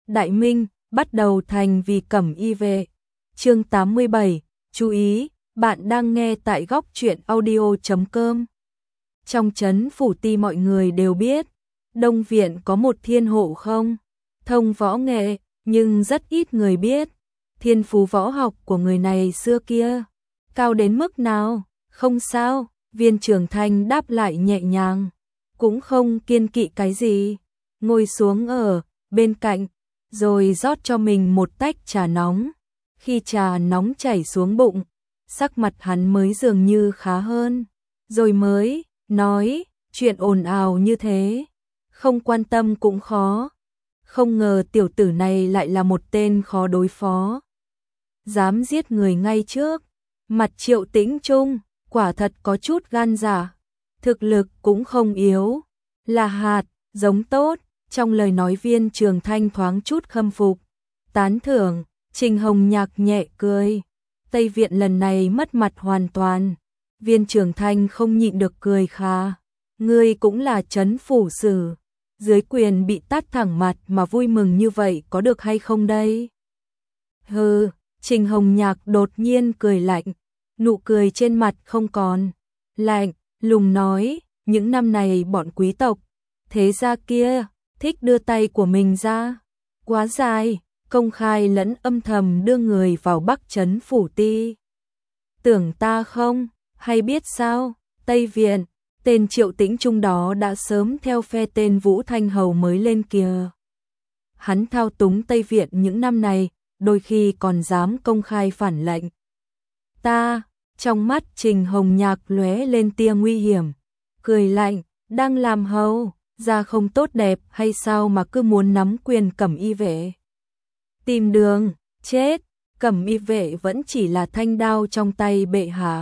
Đại Minh, bắt đầu thành vì Cẩm Y Vệ. Chương 87, chú ý, bạn đang nghe tại góc truyện audio.com. Trong trấn Phủ Ti mọi người đều biết, Đông Viện có một thiên hộ không thông võ nghệ, nhưng rất ít người biết thiên phú võ học của người này xưa kia cao đến mức nào. Không sao, Viên Trường Thanh đáp lại nhẹ nhàng, cũng không kiên kỵ cái gì, ngồi xuống ở bên cạnh, rồi rót cho mình một tách trà nóng. Khi trà nóng chảy xuống bụng, sắc mặt hắn mới dường như khá hơn, rồi mới nói, chuyện ồn ào như thế, không quan tâm cũng khó. Không ngờ tiểu tử này lại là một tên khó đối phó, dám giết người ngay trước mặt Triệu Tĩnh Trung, quả thật có chút gan dạ, thực lực cũng không yếu, là hạt giống tốt. Trong lời nói Viên Trường Thanh thoáng chút khâm phục, tán thưởng. Trình Hồng Nhạc nhẹ cười, Tây Viện lần này mất mặt hoàn toàn. Viên Trường Thanh không nhịn được cười khà, ngươi cũng là trấn phủ sử, dưới quyền bị tát thẳng mặt mà vui mừng như vậy có được hay không đây? Hừ, Trình Hồng Nhạc đột nhiên cười lạnh, nụ cười trên mặt không còn, lạnh lùng nói, những năm này bọn quý tộc thế gia kia thích đưa tay của mình ra quá dài, công khai lẫn âm thầm đưa người vào Bắc trấn Phủ Ti. Tưởng ta không hay biết sao, Tây Viện, tên Triệu Tĩnh Trung đó đã sớm theo phe tên Vũ Thanh Hầu mới lên kìa. Hắn thao túng Tây Viện những năm này, đôi khi còn dám công khai phản lệnh. Ta, trong mắt Trình Hồng Nhạc lóe lên tia nguy hiểm, cười lạnh, đang làm hầu ra không tốt đẹp hay sao mà cứ muốn nắm quyền Cẩm Y Vệ? Tìm đường chết, Cẩm Y Vệ vẫn chỉ là thanh đao trong tay bệ hạ.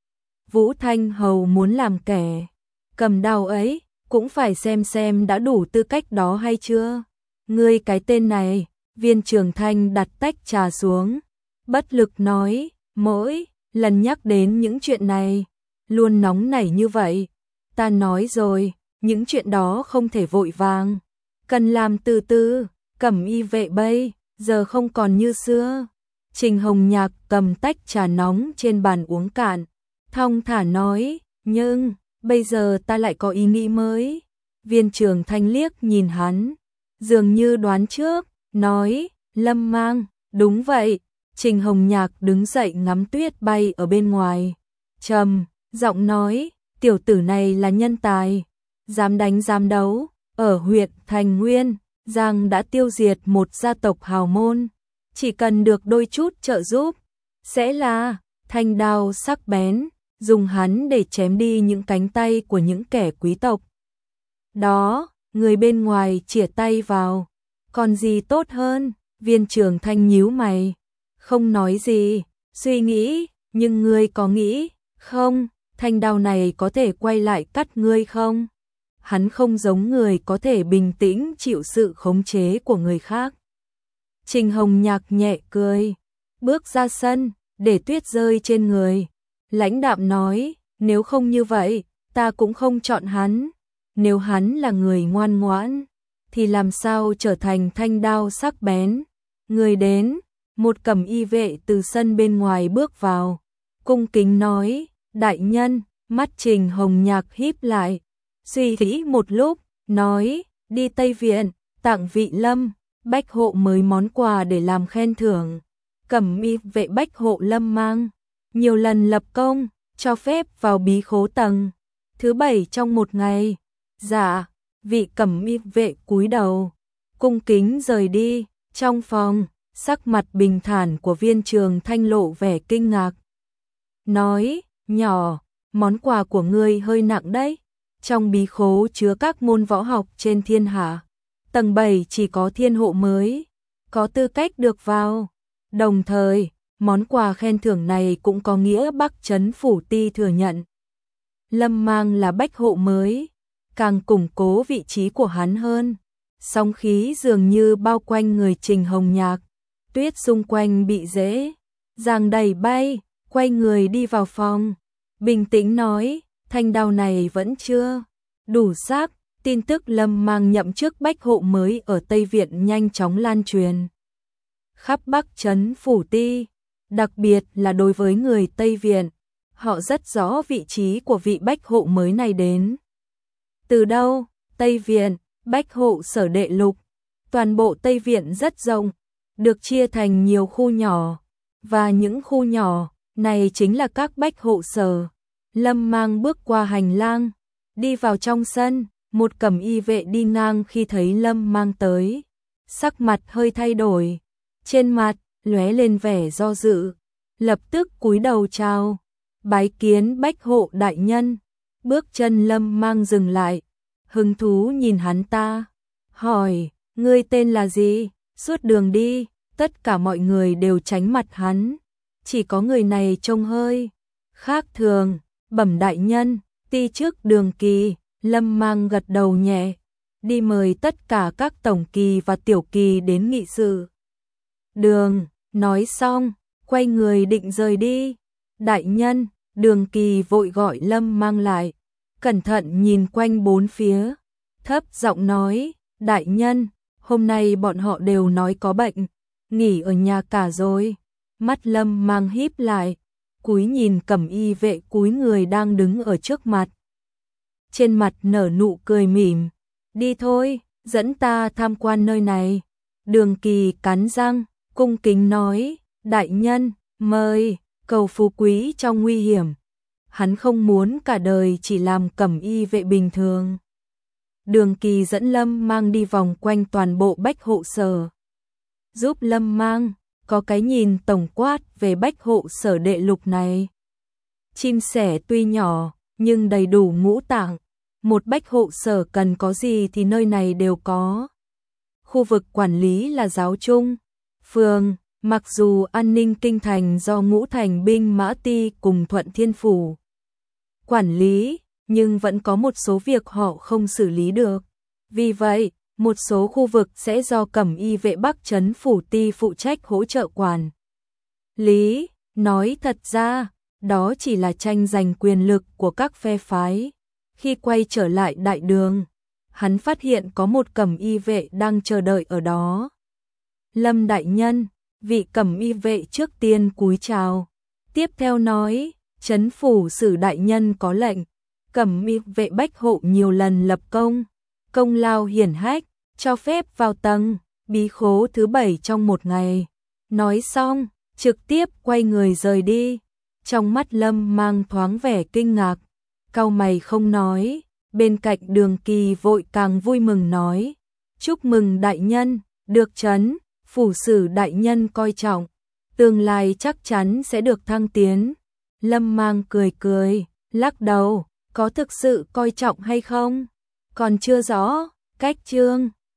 Vũ Thanh Hầu muốn làm kẻ cầm đao ấy, cũng phải xem đã đủ tư cách đó hay chưa. Ngươi cái tên này, Viên Trường Thanh đặt tách trà xuống, bất lực nói, mỗi lần nhắc đến những chuyện này, luôn nóng nảy như vậy. Ta nói rồi, những chuyện đó không thể vội vàng, cần làm từ từ. Cẩm Y Vệ bây giờ không còn như xưa. Trình Hồng Nhạc cầm tách trà nóng trên bàn uống cạn, thong thả nói, nhưng bây giờ ta lại có ý nghĩ mới. Viên Trường Thanh liếc nhìn hắn, dường như đoán trước, nói, Lâm Mang, đúng vậy. Trình Hồng Nhạc đứng dậy ngắm tuyết bay ở bên ngoài, trầm giọng nói, tiểu tử này là nhân tài, dám đánh dám đấu, ở huyện Thành Nguyên Giang đã tiêu diệt một gia tộc hào môn, chỉ cần được đôi chút trợ giúp, sẽ là thanh đao sắc bén, dùng hắn để chém đi những cánh tay của những kẻ quý tộc. Đó, người bên ngoài chĩa tay vào, còn gì tốt hơn? Viên Trường Thanh nhíu mày, không nói gì, suy nghĩ, nhưng ngươi có nghĩ không, thanh đao này có thể quay lại cắt ngươi không? Hắn không giống người có thể bình tĩnh chịu sự khống chế của người khác. Trình Hồng Nhạc nhẹ cười, bước ra sân, để tuyết rơi trên người. Lãnh đạm nói, nếu không như vậy, ta cũng không chọn hắn. Nếu hắn là người ngoan ngoãn, thì làm sao trở thành thanh đao sắc bén? Người đến, một Cẩm Y Vệ từ sân bên ngoài bước vào, cung kính nói, đại nhân. Mắt Trình Hồng Nhạc híp lại, suy nghĩ một lúc, nói, đi Tây Viện, tặng vị Lâm Bách Hộ mới món quà để làm khen thưởng. Cẩm Y Vệ Bách Hộ Lâm Mang nhiều lần lập công, cho phép vào bí khố tầng thứ 7 trong một ngày. Dạ. Vị Cẩm Y Vệ cúi đầu, cung kính rời đi. Trong phòng, sắc mặt bình thản của Viên Trường Thanh lộ vẻ kinh ngạc, nói, nhỏ, món quà của ngươi hơi nặng đấy. Trong bí khố chứa các môn võ học trên thiên hạ, tầng 7 chỉ có thiên hộ mới có tư cách được vào. Đồng thời, món quà khen thưởng này cũng có nghĩa Bắc trấn Phủ Ti thừa nhận Lâm Mang là bách hộ mới, càng củng cố vị trí của hắn hơn. Sóng khí dường như bao quanh người Trình Hồng Nhạc, tuyết xung quanh bị dễ dàng đẩy bay, quay người đi vào phòng, bình tĩnh nói, thanh đao này vẫn chưa đủ sắc, tin tức Lâm Mang nhậm chức bách hộ mới ở Tây Viện nhanh chóng lan truyền khắp Bắc trấn Phủ Ti, đặc biệt là đối với người Tây Viện, họ rất rõ vị trí của vị bách hộ mới này đến từ đâu. Tây Viện, bách hộ sở đệ lục, toàn bộ Tây Viện rất rộng, được chia thành nhiều khu nhỏ, và những khu nhỏ này chính là các bách hộ sở. Lâm Mang bước qua hành lang, đi vào trong sân, một cẩm y vệ đi ngang khi thấy Lâm Mang tới, sắc mặt hơi thay đổi, trên mặt lóe lên vẻ do dự, lập tức cúi đầu chào, bái kiến bách hộ đại nhân. Bước chân Lâm Mang dừng lại, hứng thú nhìn hắn ta, hỏi, ngươi tên là gì? Suốt đường đi, tất cả mọi người đều tránh mặt hắn, chỉ có người này trông hơi khác thường. Bẩm đại nhân, ti chức Đường Kỳ. Lâm Mang gật đầu nhẹ, đi mời tất cả các tổng kỳ và tiểu kỳ đến nghị sự. Đường, nói xong, quay người định rời đi. Đại nhân, Đường Kỳ vội gọi Lâm Mang lại, cẩn thận nhìn quanh bốn phía, thấp giọng nói, đại nhân, hôm nay bọn họ đều nói có bệnh, nghỉ ở nhà cả rồi. Mắt Lâm Mang híp lại, cúi nhìn cẩm y vệ cúi người đang đứng ở trước mặt. Trên mặt nở nụ cười mỉm, đi thôi, dẫn ta tham quan nơi này. Đường Kỳ cắn răng, cung kính nói, đại nhân, mời, cầu phú quý trong nguy hiểm. Hắn không muốn cả đời chỉ làm cẩm y vệ bình thường. Đường Kỳ dẫn Lâm Mang đi vòng quanh toàn bộ bách hộ sở, giúp Lâm Mang có cái nhìn tổng quát về bách hộ sở đệ lục này. Chim sẻ tuy nhỏ, nhưng đầy đủ ngũ tạng. Một bách hộ sở cần có gì thì nơi này đều có. Khu vực quản lý là giáo trung, phường, mặc dù an ninh kinh thành do Ngũ Thành binh mã ti cùng Thuận Thiên Phủ quản lý, nhưng vẫn có một số việc họ không xử lý được. Vì vậy, một số khu vực sẽ do cẩm y vệ Bắc trấn Phủ Ti phụ trách hỗ trợ quản lý. Nói thật ra, đó chỉ là tranh giành quyền lực của các phe phái. Khi quay trở lại đại đường, hắn phát hiện có một cẩm y vệ đang chờ đợi ở đó. Lâm đại nhân, vị cẩm y vệ trước tiên cúi chào, tiếp theo nói, trấn phủ sử đại nhân có lệnh, cẩm y vệ bách hộ nhiều lần lập công lao hiển hách, cho phép vào tầng bí khố thứ 7 trong một ngày. Nói xong, trực tiếp quay người rời đi. Trong mắt Lâm Mang thoáng vẻ kinh ngạc, cau mày không nói. Bên cạnh Đường Kỳ vội càng vui mừng nói, chúc mừng đại nhân, được trấn phủ sử đại nhân coi trọng, tương lai chắc chắn sẽ được thăng tiến. Lâm Mang cười cười, lắc đầu, có thực sự coi trọng hay không? Còn chưa rõ. Cách chương